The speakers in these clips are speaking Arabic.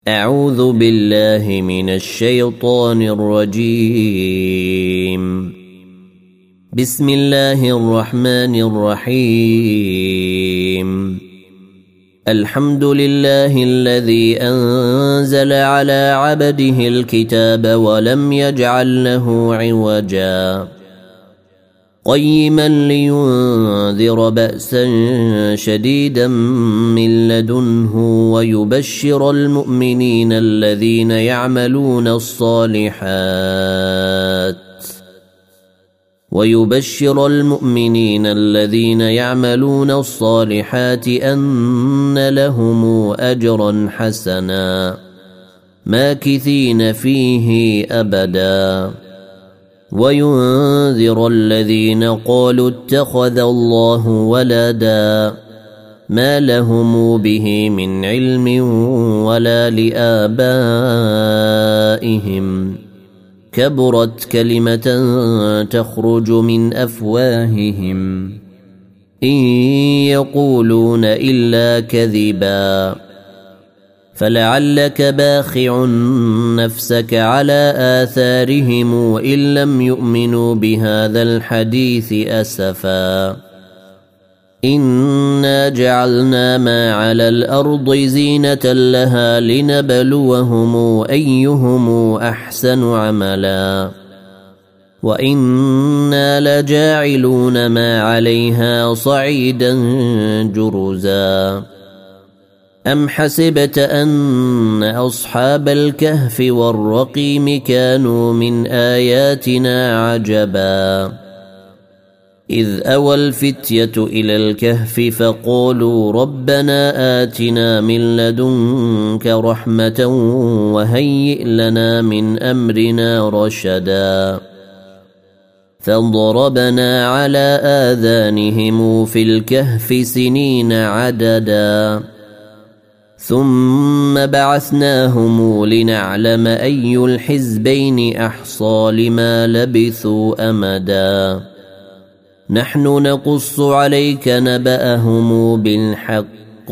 أعوذ بالله من الشيطان الرجيم. بسم الله الرحمن الرحيم. الحمد لله الذي أنزل على عبده الكتاب ولم يجعل له عوجا قيما لينذر بأسا شديدا من لدنه ويبشر المؤمنين الذين يعملون الصالحات أن لهم أجرا حسنا ماكثين فيه أبدا وينذر الذين قالوا اتخذ الله ولدا ما لهم به من علم ولا لآبائهم كبرت كلمة تخرج من أفواههم إن يقولون إلا كذبا فلعلك باخع نفسك على آثارهم إن لم يؤمنوا بهذا الحديث أسفا إنا جعلنا ما على الأرض زينة لها لنبلوهم أيهم أحسن عملا وإنا لجاعلون ما عليها صعيدا جرزا أم حسبت أن أصحاب الكهف والرقيم كانوا من آياتنا عجبا إذ أوى الفتية إلى الكهف فقالوا ربنا آتنا من لدنك رحمة وهيئ لنا من أمرنا رشدا فضربنا على آذانهم في الكهف سنين عددا ثم بعثناهم لنعلم أي الحزبين أحصى لما لبثوا أمدا نحن نقص عليك نبأهم بالحق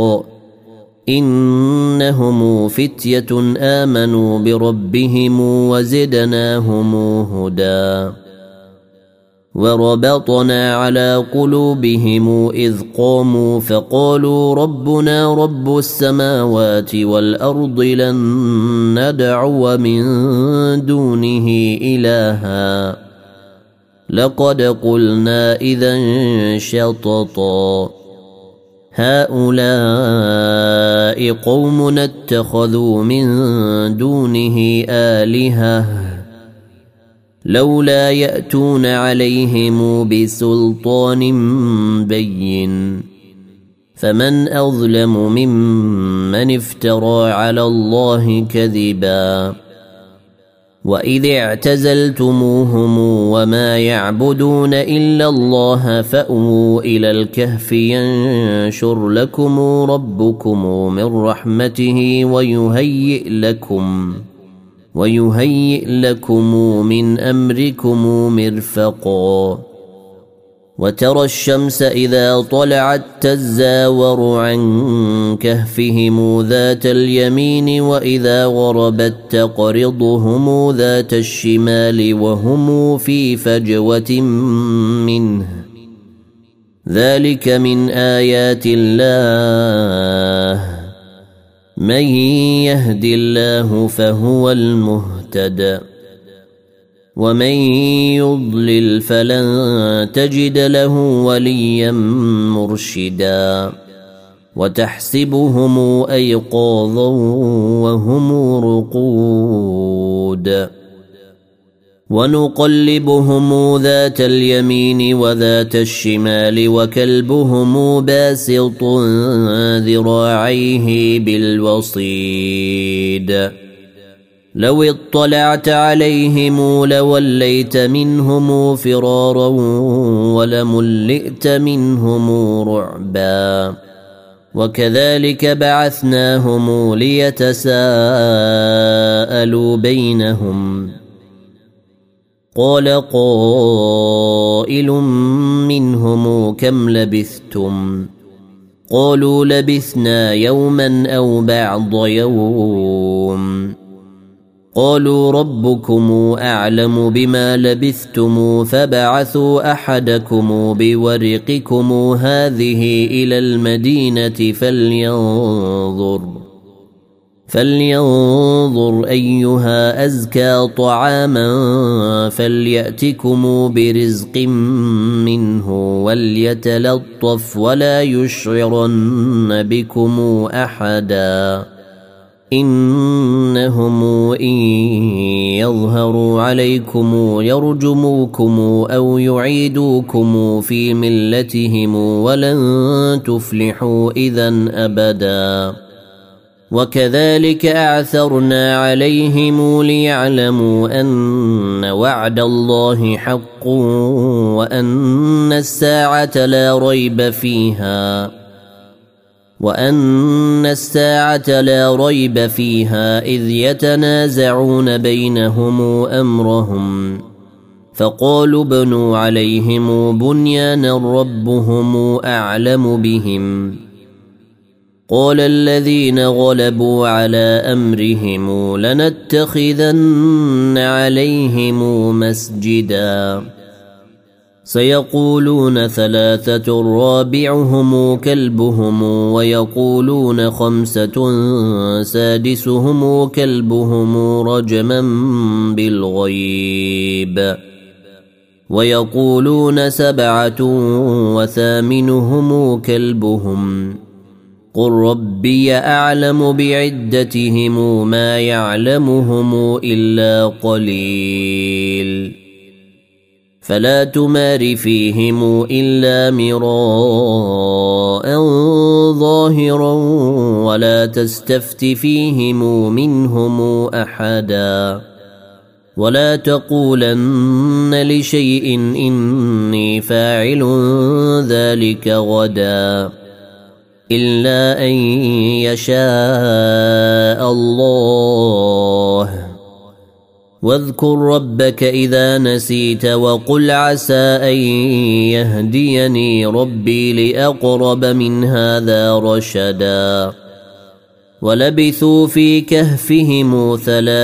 إنهم فتية آمنوا بربهم وزدناهم هدى وربطنا على قلوبهم إذ قاموا فقالوا ربنا رب السماوات والأرض لن ندعو من دونه إلها لقد قلنا إذا شططا هؤلاء قوم اتخذوا من دونه آلهة لولا يأتون عليهم بسلطان بين فمن أظلم ممن افترى على الله كذبا وإذ اعتزلتموهم وما يعبدون إلا الله فأووا إلى الكهف ينشر لكم ربكم من رحمته ويهيئ لكم من أمركم مرفقا وترى الشمس إذا طلعت تزاور عن كهفهم ذات اليمين وإذا غربت تقرضهم ذات الشمال وهم في فجوة منه ذلك من آيات الله من يهد الله فهو المهتد ومن يضلل فلن تجد له وليا مرشدا وتحسبهم أيقاظا وهم رقود ونقلبهم ذات اليمين وذات الشمال وكلبهم باسط ذراعيه بالوصيد لو اطلعت عليهم لوليت منهم فرارا ولملئت منهم رعبا وكذلك بعثناهم ليتساءلوا بينهم قال قائل منهم كم لبثتم قالوا لبثنا يوما أو بعض يوم قالوا ربكم أعلم بما لبثتم فبعثوا أحدكم بورقكم هذه إلى المدينة فلينظر أيها أزكى طعاما فليأتكم برزق منه وليتلطف ولا يشعرن بكم أحدا إنهم إن يظهروا عليكم يرجموكم أو يعيدوكم في ملتهم ولن تفلحوا إذا أبدا وكذلك أعثرنا عليهم ليعلموا أن وعد الله حق وأن الساعة لا ريب فيها إذ يتنازعون بينهم أمرهم فقالوا بنوا عليهم بنيانا ربهم أعلم بهم قال الذين غلبوا على أمرهم لنتخذن عليهم مسجدا سيقولون 3 رابعهم كلبهم ويقولون 5 سادسهم كلبهم رجما بالغيب ويقولون 7 وثامنهم كلبهم قل ربي أعلم بعدتهم ما يعلمهم إلا قليل فلا تمار فيهم إلا مراء ظاهرا ولا تستفت فيهم منهم أحدا ولا تقولن لشيء إني فاعل ذلك غدا إلا أن يشاء الله واذكر ربك إذا نسيت وقل عسى أن يهديني ربي لأقرب من هذا رشدا ولبثوا في كهفهم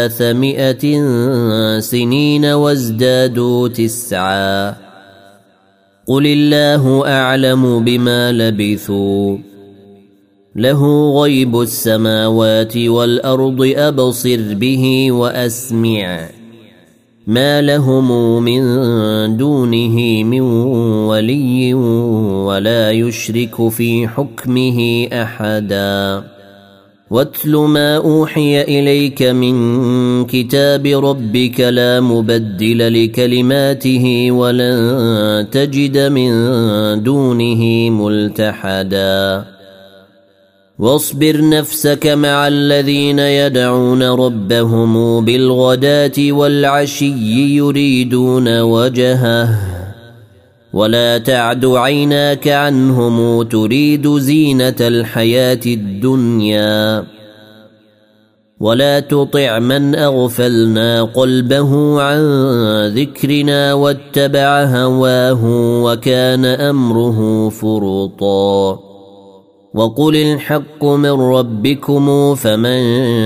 300 سنين وازدادوا 9 قل الله أعلم بما لبثوا له غيب السماوات والأرض أبصر به وأسمع ما لهم من دونه من ولي ولا يشرك في حكمه أحدا واتل ما أوحي إليك من كتاب ربك لا مبدل لكلماته ولن تجد من دونه ملتحدا واصبر نفسك مع الذين يدعون ربهم بالغداة والعشي يريدون وجهه ولا تعد عيناك عنهم تريد زينة الحياة الدنيا ولا تطع من أغفلنا قلبه عن ذكرنا واتبع هواه وكان أمره فرطا وقل الحق من ربكم فمن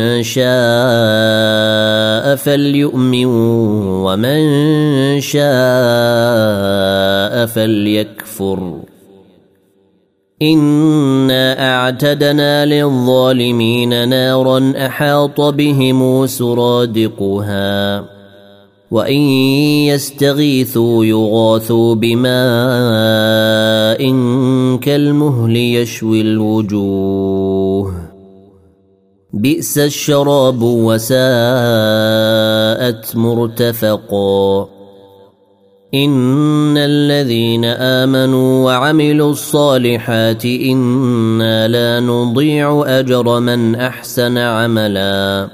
شاء فليؤمن ومن شاء فليكفر إنا أعتدنا للظالمين نارا أحاط بهم سرادقها وإن يستغيثوا يغاثوا بماء كالمهل يشوي الوجوه بئس الشراب وساءت مرتفقا إن الذين آمنوا وعملوا الصالحات إنا لا نضيع أجر من أحسن عملا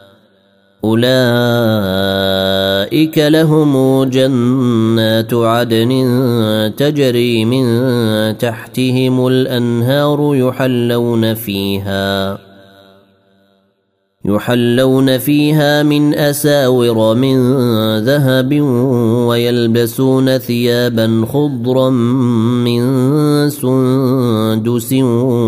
أولئك لهم جنات عدن تجري من يحلون فيها من أساور من ذهب ويلبسون ثيابا خضرا من سندس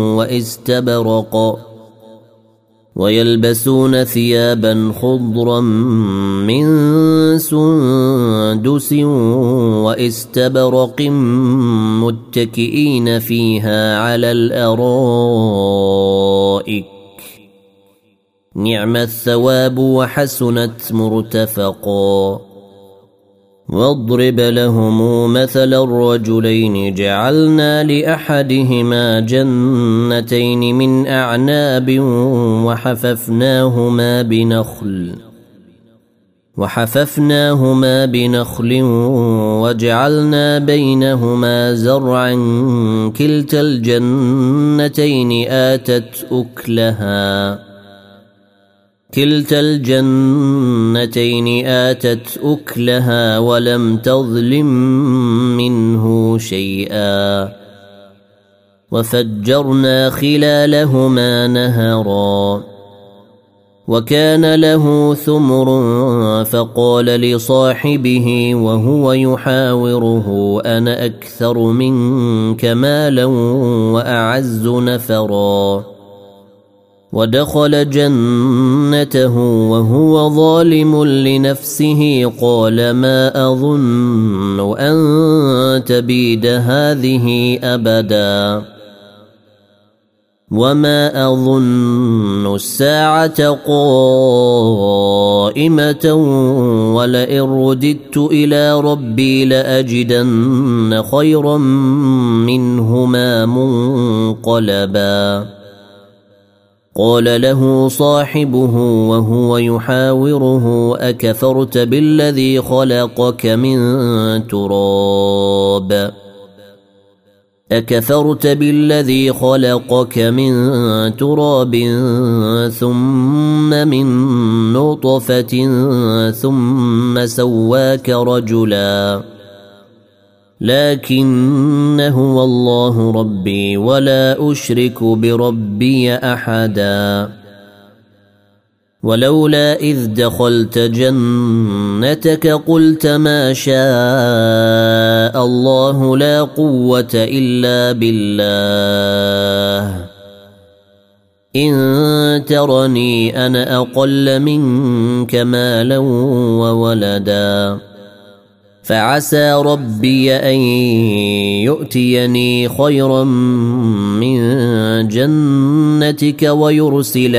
واستبرق متكئين فيها على الأرائك نعم الثواب وحسنت مرتفقا. واضرب لهم مثل الرجلين جعلنا لأحدهما جنتين من أعناب وحففناهما بنخل وجعلنا بينهما زرعا كلتا الجنتين آتت أكلها ولم تظلم منه شيئا وفجرنا خلالهما نهرا. وكان له ثمر فقال لصاحبه وهو يحاوره أنا أكثر منك مالا وأعز نفرا. ودخل جنته وهو ظالم لنفسه قال ما أظن أن تبيد هذه أبدا وما أظن الساعة قائمة ولئن رددت إلى ربي لأجدن خيرا منهما منقلبا. قال له صاحبه وهو يحاوره أكفرت بالذي خلقك من تراب ثم من نطفة ثم سواك رجلا لكن هو الله ربي ولا أشرك بربي أحدا. ولولا إذ دخلت جنتك قلت ما شاء الله لا قوة إلا بالله إن ترني أنا أقل منك مالا وولدا فعسى ربي أن يؤتيني خيرا من جنتك ويرسل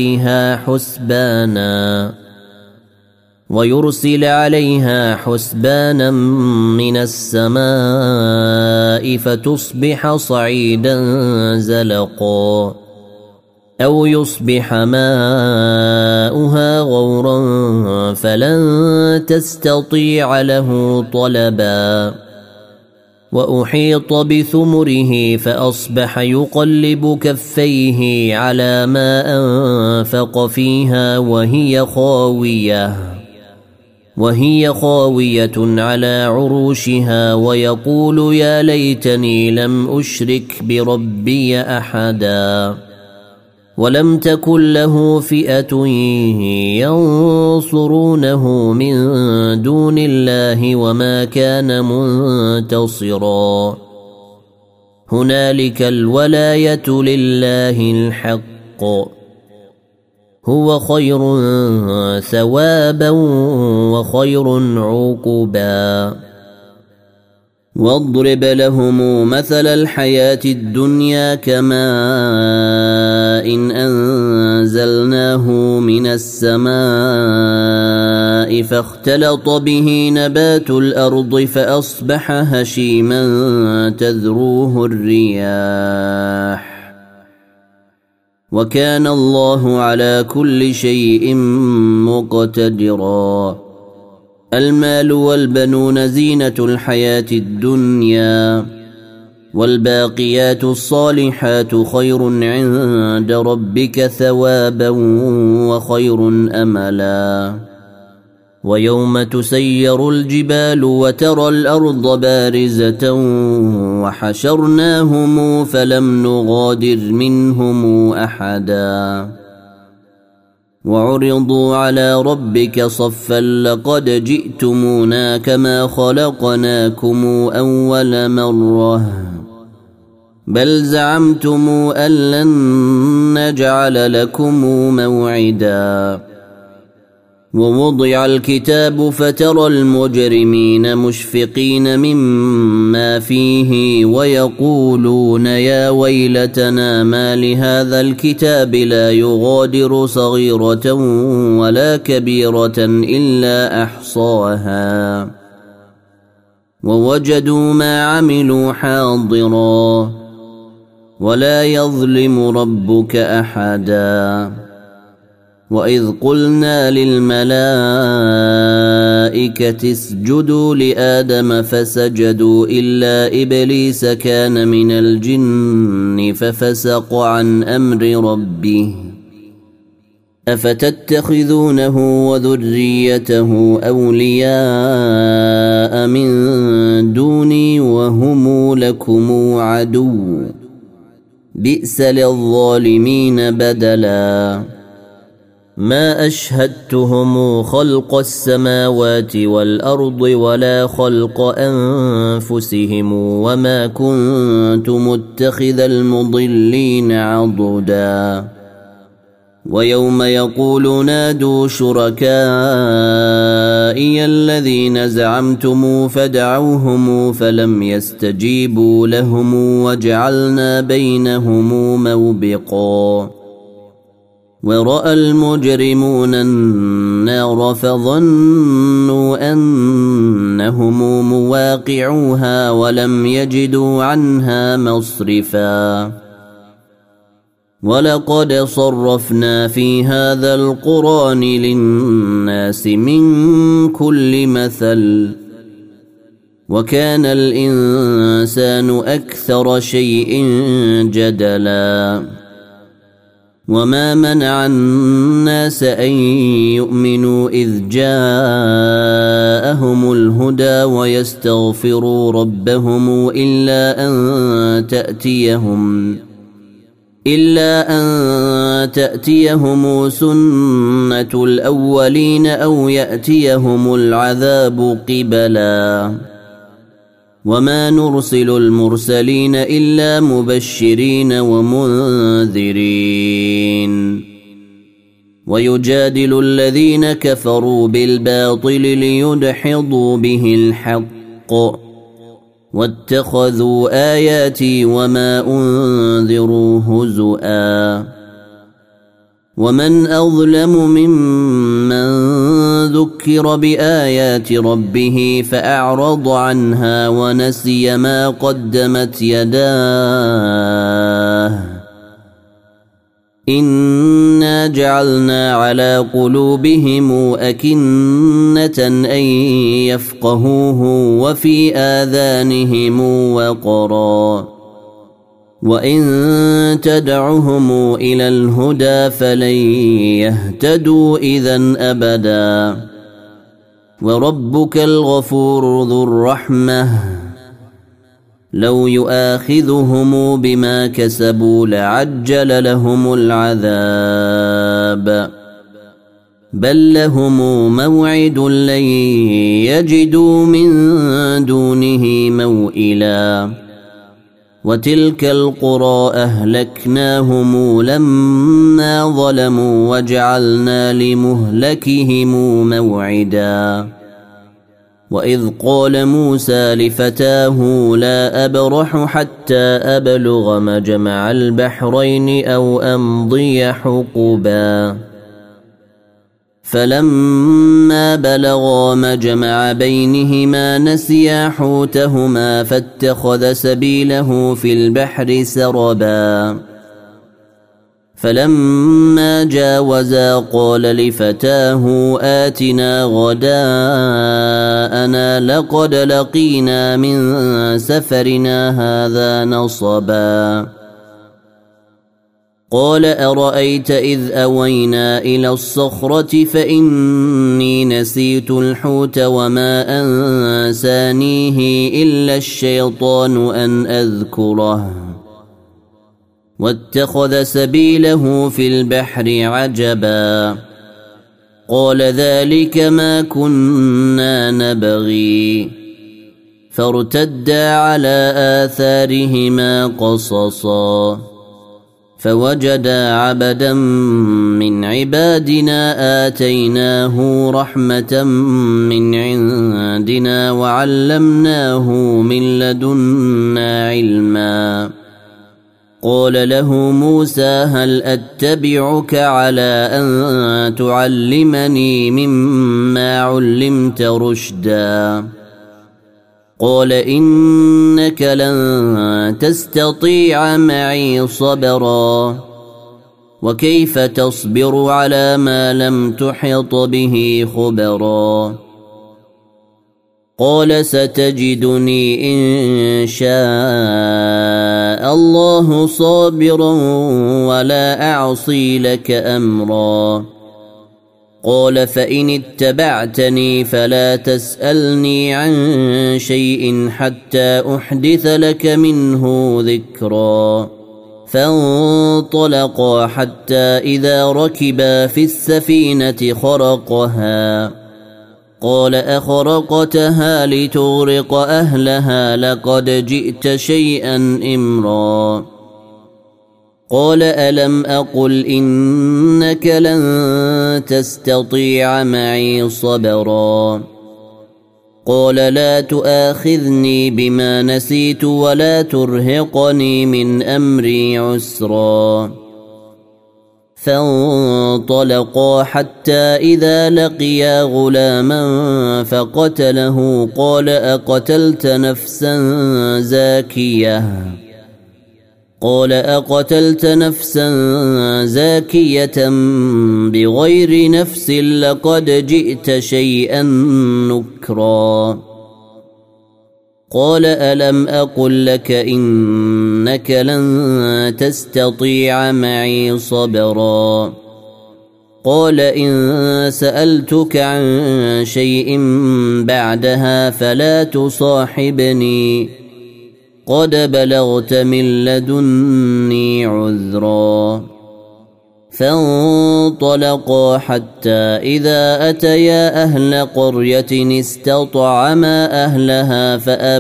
عليها حسبانا من السماء فتصبح صعيدا زلقا أو يصبح ماؤها غورا فلن تستطيع له طلبا. وأحيط بثمره فأصبح يقلب كفيه على ما أنفق فيها وهي خاوية على عروشها ويقول يا ليتني لم أشرك بربي أحدا. ولم تكن له فئة ينصرونه من دون الله وما كان منتصرا. هنالك الولاية لله الحق هو خير ثوابا وخير عقبا. واضرب لهم مثل الحياة الدنيا كماء إن أنزلناه من السماء فاختلط به نبات الأرض فأصبح هشيما تذروه الرياح وكان الله على كل شيء مقتدرا. المال والبنون زينة الحياة الدنيا والباقيات الصالحات خير عند ربك ثوابا وخير أملا. ويوم تسير الجبال وترى الأرض بارزة وحشرناهم فلم نغادر منهم أحدا. وعرضوا على ربك صفا لقد جئتمونا كما خلقناكم أول مرة بل زعمتم أن لن نجعل لكم موعدا ووضع الكتاب فترى المجرمين مشفقين مما فيه ويقولون يا ويلتنا ما لهذا الكتاب لا يغادر صغيرة ولا كبيرة إلا أحصاها ووجدوا ما عملوا حاضرا ولا يظلم ربك أحدا وإذ قلنا للملائكة اسجدوا لآدم فسجدوا إلا إبليس كان من الجن ففسق عن أمر ربه أفتتخذونه وذريته أولياء من دوني وهم لكم عدو بئس للظالمين بدلا ما أشهدتهم خلق السماوات والأرض ولا خلق أنفسهم وما كنت متخذ المضلين عضدا ويوم يقول نادوا شركائي الذين زعمتم فدعوهم فلم يستجيبوا لهم وجعلنا بينهم موبقا ورأى المجرمون النار فظنوا أنهم مواقعوها ولم يجدوا عنها مصرفا ولقد صرفنا في هذا القرآن للناس من كل مثل وكان الإنسان أكثر شيء جدلا وما منع الناس أن يؤمنوا إذ جاءهم الهدى ويستغفروا ربهم إلا أن تأتيهم سنة الأولين أو يأتيهم العذاب قبلا وما نرسل المرسلين إلا مبشرين ومنذرين ويجادل الذين كفروا بالباطل ليدحضوا به الحق واتخذوا آياتي وما أنذروا هزؤا ومن أظلم ممن ذكر بآيات ربه فأعرض عنها ونسي ما قدمت يداه إنا جعلنا على قلوبهم أكنة أن يفقهوه وفي آذانهم وقرا وإن تدعهم إلى الهدى فلن يهتدوا إذن أبدا وربك الغفور ذو الرحمة لو يؤاخذهم بما كسبوا لعجل لهم العذاب بل لهم موعد لن يجدوا من دونه موئلا وتلك القرى أهلكناهم لما ظلموا وجعلنا لمهلكهم موعدا وإذ قال موسى لفتاه لا أبرح حتى أبلغ مجمع البحرين أو أمضي حقبا فلما بلغا مجمع بينهما نسيا حوتهما فاتخذ سبيله في البحر سربا فلما جاوزا قال لفتاه آتنا غداءنا لقد لقينا من سفرنا هذا نصبا قال أرأيت إذ أوينا إلى الصخرة فإني نسيت الحوت وما أنسانيه إلا الشيطان أن أذكره واتخذ سبيله في البحر عجبا قال ذلك ما كنا نبغي فارتدا على آثارهما قصصا فوجدا عبدا من عبادنا آتيناه رحمة من عندنا وعلمناه من لدنا علما قال له موسى هل أتبعك على أن تعلمني مما علمت رشدا قال إنك لن تستطيع معي صبرا وكيف تصبر على ما لم تحط به خبرا قال ستجدني إن شاء الله صابرا ولا أعصي لك أمرا قال فإن اتبعتني فلا تسألني عن شيء حتى أحدث لك منه ذكرا فانطلقا حتى إذا ركبا في السفينة خرقها قال أخرقتها لتغرق أهلها لقد جئت شيئا إمرا قال ألم أقل إنك لن تستطيع معي صبرا قال لا تؤاخذني بما نسيت ولا ترهقني من أمري عسرا فانطلقا حتى إذا لقيا غلاما فقتله قال أقتلت نفسا زاكية بغير نفس لقد جئت شيئا نكرا قال ألم أقل لك إنك لن تستطيع معي صبرا قال إن سألتك عن شيء بعدها فلا تصاحبني قد بلغت من لدني عذرا فانطلقا حتى إذا أتيا أهل قرية استطعما أهلها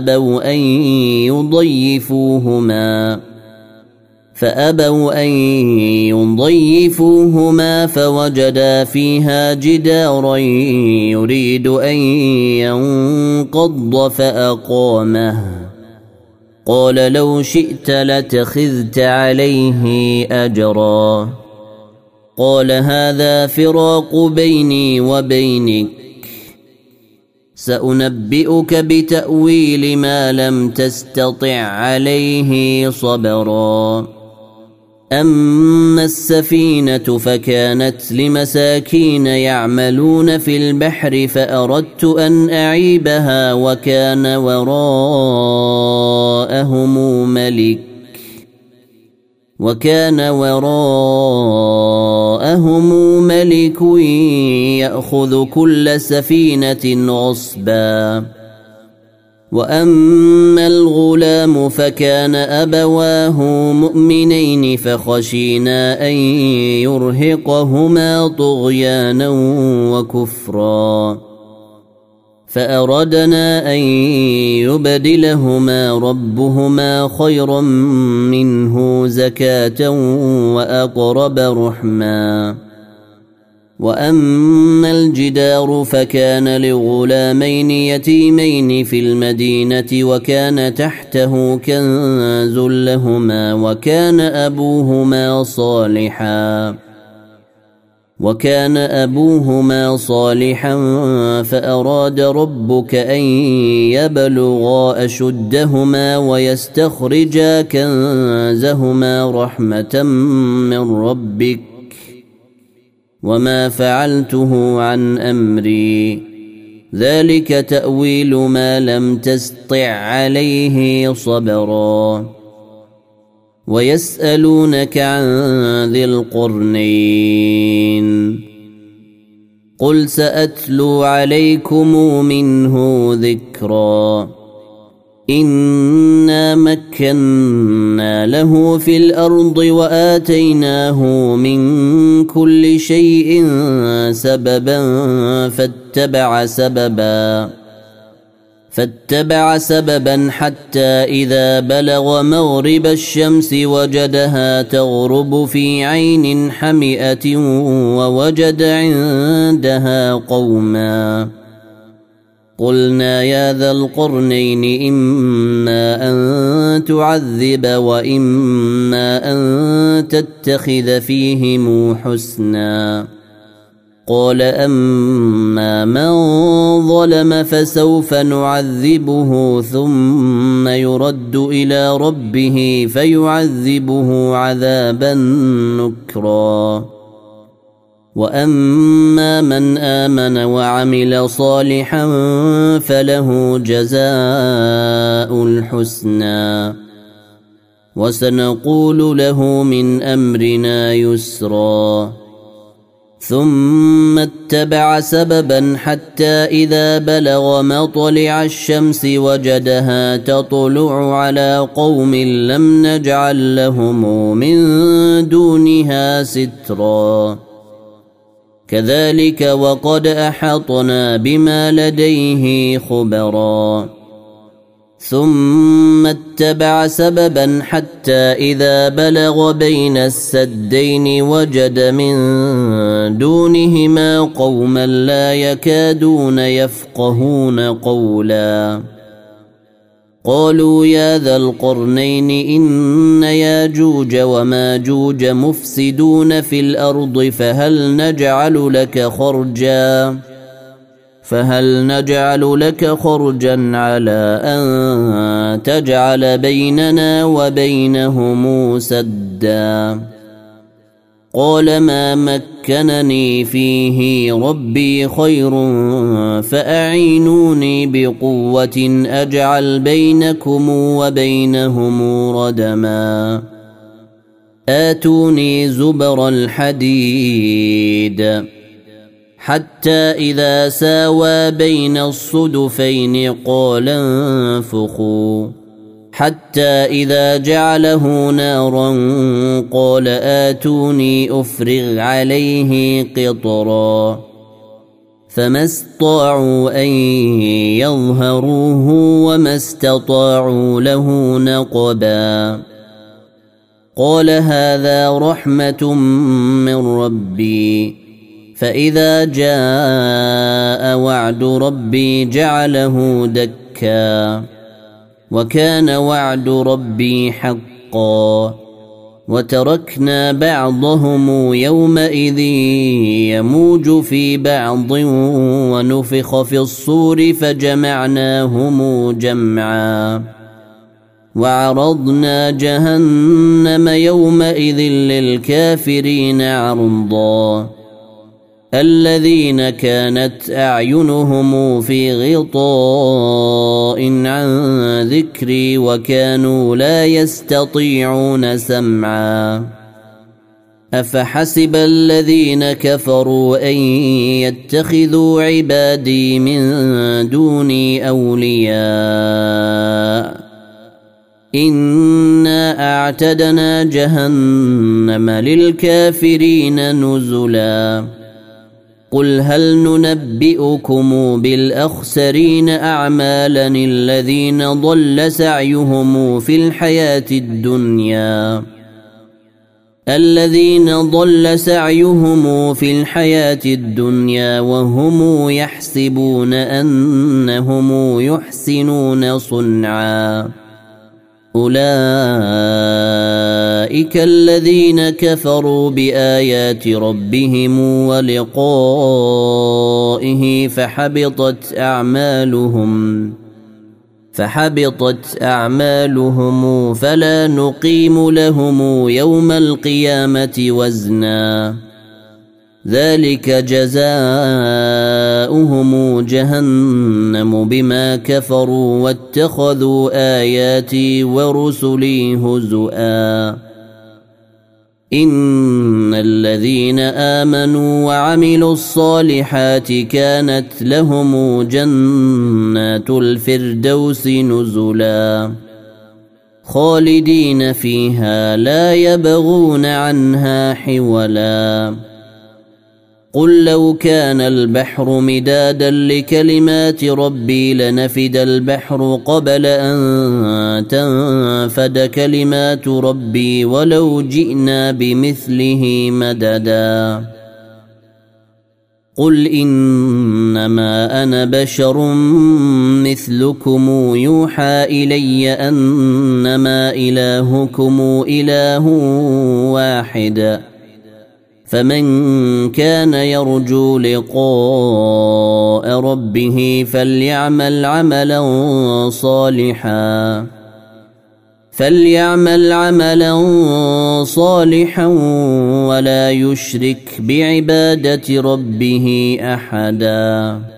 فأبوا أن يضيفوهما فوجدا فيها جدارا يريد أن ينقض فأقامه قال لو شئت لاتخذت عليه أجرا قال هذا فراق بيني وبينك سأنبئك بتأويل ما لم تستطع عليه صبرا أما السفينة فكانت لمساكين يعملون في البحر فأردت أن أعيبها وكان وراءهم ملك يأخذ كل سفينة غصبا وأما الغلام فكان أبواه مؤمنين فخشينا أن يرهقهما طغيانا وكفرا فأردنا أن يبدلهما ربهما خيرا منه زكاة وأقرب رحما وأما الجدار فكان لغلامين يتيمين في المدينة وكان تحته كنز لهما وكان أبوهما صالحا فأراد ربك أن يبلغا أشدهما ويستخرجا كنزهما رحمة من ربك وما فعلته عن أمري ذلك تأويل ما لم تستطع عليه صبرا ويسألونك عن ذي القرنين قل سأتلو عليكم منه ذكرا إنا مكنا له في الأرض وآتيناه من كل شيء سببا فاتبع سببا حتى إذا بلغ مغرب الشمس وجدها تغرب في عين حمئة ووجد عندها قوما قلنا يا ذا القرنين إما أن تعذب وإما أن تتخذ فيهم حسنا قال أما من ظلم فسوف نعذبه ثم يرد إلى ربه فيعذبه عذابا نكرا وأما من آمن وعمل صالحا فله جزاء الحسنى وسنقول له من أمرنا يسرا ثم اتبع سببا حتى إذا بلغ مطلع الشمس وجدها تطلع على قوم لم نجعل لهم من دونها سترا كذلك وقد أحطنا بما لديه خبرا ثم اتبع سببا حتى إذا بلغ بين السدين وجد من دونهما قوما لا يكادون يفقهون قولا قالوا يا ذا القرنين إن ياجوج وماجوج مفسدون في الأرض فهل نجعل لك خرجا على أن تجعل بيننا وبينهم سدا قال ما مكنني فيه ربي خير فأعينوني بقوة أجعل بينكم وبينهم ردما آتوني زبر الحديد حتى إذا ساوى بين الصدفين قال انفخوا حتى إذا جعله نارا قال آتوني أفرغ عليه قطرا فما استطاعوا أن يظهروه وما استطاعوا له نقبا قال هذا رحمة من ربي فإذا جاء وعد ربي جعله دكا وكان وعد ربي حقا وتركنا بعضهم يومئذ يموج في بعض ونفخ في الصور فجمعناهم جمعا وعرضنا جهنم يومئذ للكافرين عرضا الذين كانت أعينهم في غطاء عن ذكري وكانوا لا يستطيعون سمعا أفحسب الذين كفروا أن يتخذوا عبادي من دوني أولياء إنا أعتدنا جهنم للكافرين نزلا قل هل ننبئكم بالأخسرين أعمالا الذين ضل سعيهم في الحياة الدنيا وهم يحسبون أنهم يحسنون صنعا أولئك الذين كفروا بآيات ربهم ولقائه فحبطت أعمالهم فلا نقيم لهم يوم القيامة وزنا ذلك جزاؤهم جهنم بما كفروا واتخذوا آياتي ورسلي هزؤا إن الذين آمنوا وعملوا الصالحات كانت لهم جنات الفردوس نزلا خالدين فيها لا يبغون عنها حولا قل لو كان البحر مدادا لكلمات ربي لنفد البحر قبل أن تنفد كلمات ربي ولو جئنا بمثله مددا قل إنما أنا بشر مثلكم يوحى إلي أنما إلهكم إله واحد فمن كان يرجو لقاء ربه فليعمل عملا صالحا ولا يشرك بعبادة ربه أحدا.